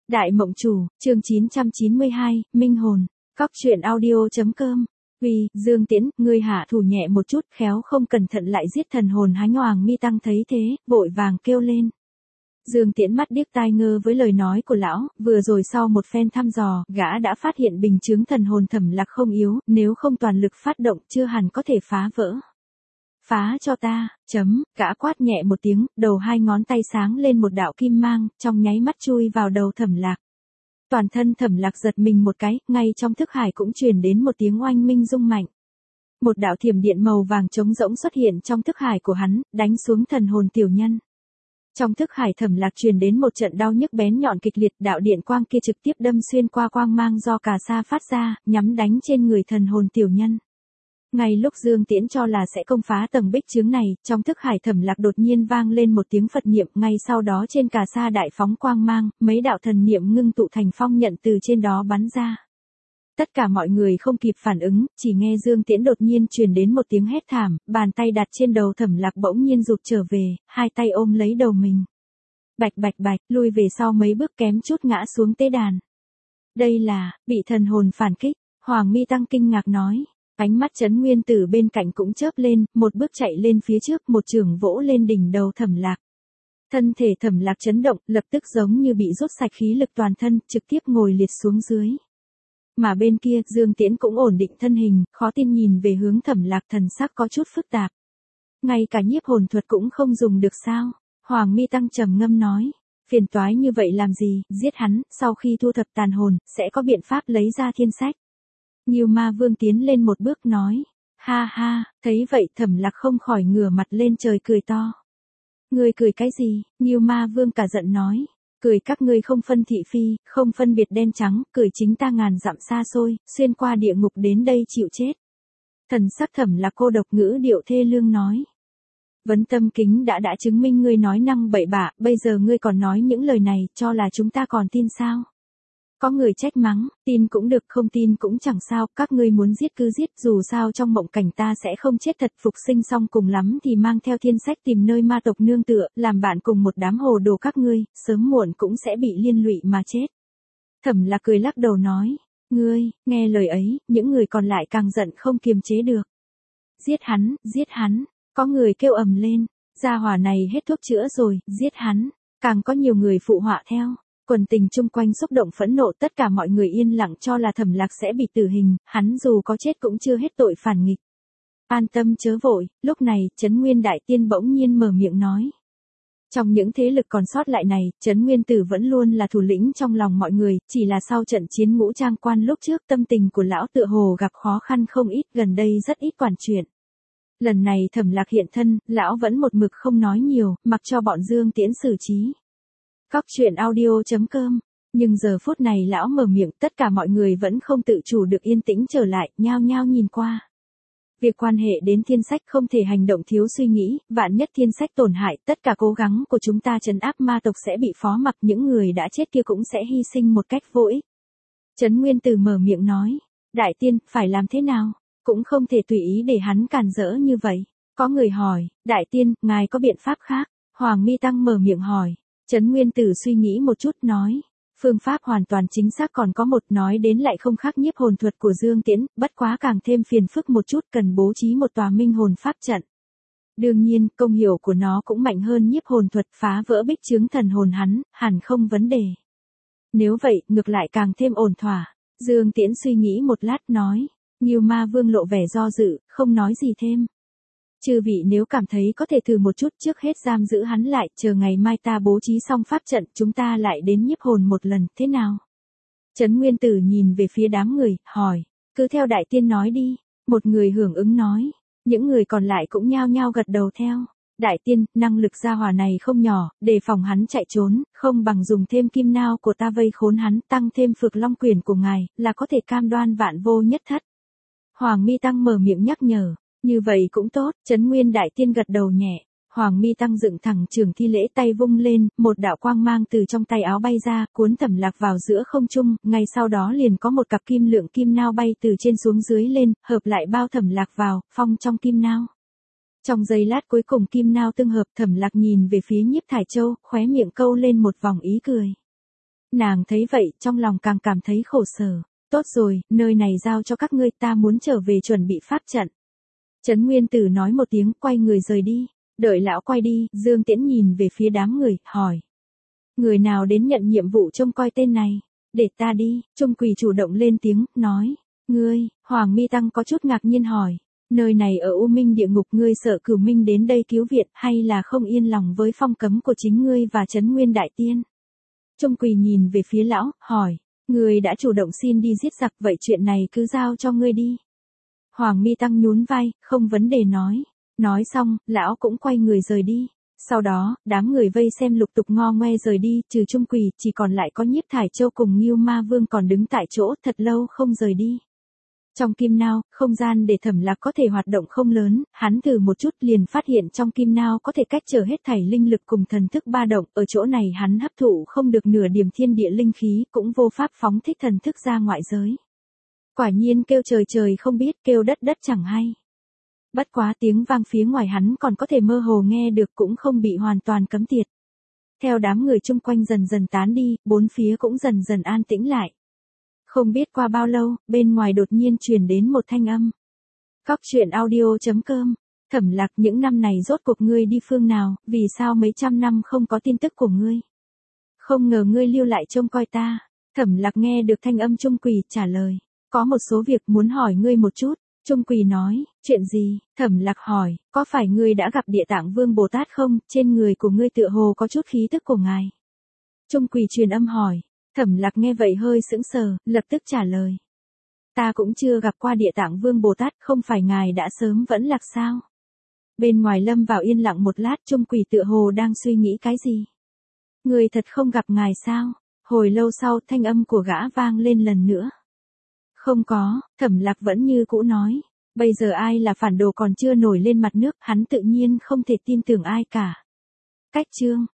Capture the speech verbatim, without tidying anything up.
Đại Mộng Chủ, chương chín trăm chín mươi hai, Minh Hồn, Cóc truyện audio.com. Vì, Dương Tiễn, ngươi hạ thủ nhẹ một chút, khéo không cẩn thận lại giết thần hồn Hánh Hoàng Mi Tăng thấy thế, vội vàng kêu lên. Dương Tiễn mắt điếc tai ngơ với lời nói của lão, vừa rồi sau một phen thăm dò, gã đã phát hiện bình chứng thần hồn Thẩm Lạc không yếu, nếu không toàn lực phát động chưa hẳn có thể phá vỡ. Phá cho ta, chấm, gã quát nhẹ một tiếng, đầu hai ngón tay sáng lên một đạo kim mang, trong nháy mắt chui vào đầu Thẩm Lạc. Toàn thân Thẩm Lạc giật mình một cái, ngay trong thức hải cũng truyền đến một tiếng oanh minh rung mạnh. Một đạo thiểm điện màu vàng trống rỗng xuất hiện trong thức hải của hắn, đánh xuống thần hồn tiểu nhân. Trong thức hải Thẩm Lạc truyền đến một trận đau nhức bén nhọn kịch liệt, đạo điện quang kia trực tiếp đâm xuyên qua quang mang do cà sa phát ra, nhắm đánh trên người thần hồn tiểu nhân. Ngay lúc Dương Tiễn cho là sẽ công phá tầng bích chướng này, trong thức hải Thẩm Lạc đột nhiên vang lên một tiếng Phật niệm, ngay sau đó trên cà sa đại phóng quang mang, mấy đạo thần niệm ngưng tụ thành phong nhận từ trên đó bắn ra. Tất cả mọi người không kịp phản ứng, chỉ nghe Dương Tiễn đột nhiên truyền đến một tiếng hét thảm, bàn tay đặt trên đầu Thẩm Lạc bỗng nhiên rụt trở về, hai tay ôm lấy đầu mình. Bạch bạch bạch, lui về sau mấy bước kém chút ngã xuống tế đàn. Đây là, bị thần hồn phản kích, Hoàng Mi Tăng kinh ngạc nói. Ánh mắt Trấn Nguyên Tử bên cạnh cũng chớp lên, một bước chạy lên phía trước, một chưởng vỗ lên đỉnh đầu Thẩm Lạc. Thân thể Thẩm Lạc chấn động, lập tức giống như bị rút sạch khí lực toàn thân, trực tiếp ngồi liệt xuống dưới. Mà bên kia, Dương Tiễn cũng ổn định thân hình, khó tin nhìn về hướng Thẩm Lạc, thần sắc có chút phức tạp. Ngay cả nhiếp hồn thuật cũng không dùng được sao? Hoàng Mi Tăng trầm ngâm nói. Phiền toái như vậy làm gì, giết hắn, sau khi thu thập tàn hồn, sẽ có biện pháp lấy ra thiên sách. Ngưu Ma Vương tiến lên một bước nói. Ha ha, thấy vậy Thẩm Lạc không khỏi ngửa mặt lên trời cười to. Ngươi cười cái gì? Ngưu Ma Vương cả giận nói. Cười các ngươi không phân thị phi, không phân biệt đen trắng, cười chính ta ngàn dặm xa xôi, xuyên qua địa ngục đến đây chịu chết. Thần sắc Thẩm Lạc cô độc ngữ điệu thê lương nói. Vấn Tâm Kính đã đã chứng minh ngươi nói năng bậy bạ, bây giờ ngươi còn nói những lời này, cho là chúng ta còn tin sao? Có người trách mắng, tin cũng được không tin cũng chẳng sao, các ngươi muốn giết cứ giết, dù sao trong mộng cảnh ta sẽ không chết thật, phục sinh xong cùng lắm thì mang theo thiên sách tìm nơi ma tộc nương tựa, làm bạn cùng một đám hồ đồ các ngươi, sớm muộn cũng sẽ bị liên lụy mà chết. Thẩm Lạc cười lắc đầu nói, ngươi, nghe lời ấy, những người còn lại càng giận không kiềm chế được. Giết hắn, giết hắn, có người kêu ầm lên, gia hỏa này hết thuốc chữa rồi, giết hắn, càng có nhiều người phụ họa theo. Quần tình chung quanh xúc động phẫn nộ, tất cả mọi người yên lặng cho là Thẩm Lạc sẽ bị tử hình, hắn dù có chết cũng chưa hết tội phản nghịch. An tâm chớ vội, lúc này, Trấn Nguyên Đại Tiên bỗng nhiên mở miệng nói. Trong những thế lực còn sót lại này, Trấn Nguyên Tử vẫn luôn là thủ lĩnh trong lòng mọi người, chỉ là sau trận chiến Ngũ Trang Quan lúc trước tâm tình của lão tựa hồ gặp khó khăn không ít, gần đây rất ít quản chuyện. Lần này Thẩm Lạc hiện thân, lão vẫn một mực không nói nhiều, mặc cho bọn Dương Tiễn xử trí. Cóc truyện audio.com. Nhưng giờ phút này lão mở miệng, tất cả mọi người vẫn không tự chủ được yên tĩnh trở lại, nhao nhao nhìn qua. Việc quan hệ đến thiên sách không thể hành động thiếu suy nghĩ, vạn nhất thiên sách tổn hại, tất cả cố gắng của chúng ta trấn áp ma tộc sẽ bị phó mặc, những người đã chết kia cũng sẽ hy sinh một cách vô ích. Trấn Nguyên Tử mở miệng nói, Đại Tiên, phải làm thế nào? Cũng không thể tùy ý để hắn cản rỡ như vậy. Có người hỏi, Đại Tiên, ngài có biện pháp khác? Hoàng Mi Tăng mở miệng hỏi. Trấn Nguyên Tử suy nghĩ một chút nói, phương pháp hoàn toàn chính xác còn có một, nói đến lại không khác nhiếp hồn thuật của Dương Tiễn, bất quá càng thêm phiền phức một chút, cần bố trí một tòa minh hồn pháp trận. Đương nhiên, công hiệu của nó cũng mạnh hơn nhiếp hồn thuật, phá vỡ bích chướng thần hồn hắn, hẳn không vấn đề. Nếu vậy, ngược lại càng thêm ổn thỏa. Dương Tiễn suy nghĩ một lát nói, Ngưu Ma Vương lộ vẻ do dự, không nói gì thêm. Chư vị nếu cảm thấy có thể thử một chút, trước hết giam giữ hắn lại, chờ ngày mai ta bố trí xong pháp trận, chúng ta lại đến nhiếp hồn một lần, thế nào? Trấn Nguyên Tử nhìn về phía đám người, hỏi, cứ theo Đại Tiên nói đi. Một người hưởng ứng nói, những người còn lại cũng nhao nhao gật đầu theo. Đại Tiên, năng lực gia hỏa này không nhỏ, đề phòng hắn chạy trốn, không bằng dùng thêm kim nao của ta vây khốn hắn, tăng thêm Phược Long Quyền của ngài, là có thể cam đoan vạn vô nhất thất. Hoàng Mi Tăng mở miệng nhắc nhở. Như vậy cũng tốt, Trấn Nguyên Đại Tiên gật đầu nhẹ. Hoàng Mi Tăng dựng thẳng trường thi lễ, tay vung lên, một đạo quang mang từ trong tay áo bay ra, cuốn Thẩm Lạc vào giữa không trung, ngay sau đó liền có một cặp kim lượng kim nao bay từ trên xuống dưới lên, hợp lại bao Thẩm Lạc vào, phong trong kim nao. Trong giây lát cuối cùng kim nao tương hợp, Thẩm Lạc nhìn về phía Nhiếp Thải Châu, khóe miệng câu lên một vòng ý cười. Nàng thấy vậy, trong lòng càng cảm thấy khổ sở. Tốt rồi, nơi này giao cho các ngươi, ta muốn trở về chuẩn bị pháp trận. Trấn Nguyên Tử nói một tiếng, quay người rời đi. Đợi lão quay đi, Dương Tiễn nhìn về phía đám người, hỏi. Người nào đến nhận nhiệm vụ trông coi tên này? Để ta đi. Trung Quỳ chủ động lên tiếng, nói. Ngươi, Hoàng Mi Tăng có chút ngạc nhiên hỏi. Nơi này ở U Minh địa ngục, ngươi sợ Cửu Minh đến đây cứu viện, hay là không yên lòng với phong cấm của chính ngươi và Trấn Nguyên Đại Tiên? Trung Quỳ nhìn về phía lão, hỏi. Ngươi đã chủ động xin đi giết giặc, vậy chuyện này cứ giao cho ngươi đi. Hoàng Mi Tăng nhún vai, không vấn đề nói. Nói xong, lão cũng quay người rời đi. Sau đó, đám người vây xem lục tục ngo ngoe rời đi, trừ Trung Quỳ, chỉ còn lại có Nhiếp Thải Châu cùng Ngưu Ma Vương còn đứng tại chỗ thật lâu không rời đi. Trong kim nao, không gian để Thẩm Lạc có thể hoạt động không lớn, hắn thử một chút liền phát hiện trong kim nao có thể cách trở hết thảy linh lực cùng thần thức ba động, ở chỗ này hắn hấp thụ không được nửa điểm thiên địa linh khí, cũng vô pháp phóng thích thần thức ra ngoại giới. Quả nhiên kêu trời trời không biết, kêu đất đất chẳng hay. Bất quá tiếng vang phía ngoài hắn còn có thể mơ hồ nghe được, cũng không bị hoàn toàn cấm tiệt. Theo đám người chung quanh dần dần tán đi, bốn phía cũng dần dần an tĩnh lại. Không biết qua bao lâu, bên ngoài đột nhiên truyền đến một thanh âm. Cóc truyện audio chấm com. Thẩm Lạc, những năm này rốt cuộc ngươi đi phương nào, vì sao mấy trăm năm không có tin tức của ngươi? Không ngờ ngươi lưu lại trông coi ta. Thẩm Lạc nghe được thanh âm Trung Quỳ trả lời. Có một số việc muốn hỏi ngươi một chút. Trung Quỳ nói, chuyện gì? Thẩm Lạc hỏi, có phải ngươi đã gặp Địa Tạng Vương Bồ Tát không, trên người của ngươi tựa hồ có chút khí tức của ngài. Trung Quỳ truyền âm hỏi, Thẩm Lạc nghe vậy hơi sững sờ, lập tức trả lời. Ta cũng chưa gặp qua Địa Tạng Vương Bồ Tát, không phải ngài đã sớm vẫn lạc sao? Bên ngoài lâm vào yên lặng một lát, Trung Quỳ tựa hồ đang suy nghĩ cái gì. Ngươi thật không gặp ngài sao? Hồi lâu sau thanh âm của gã vang lên lần nữa. Không có, Thẩm Lạc vẫn như cũ nói. Bây giờ ai là phản đồ còn chưa nổi lên mặt nước, hắn tự nhiên không thể tin tưởng ai cả. Cách chương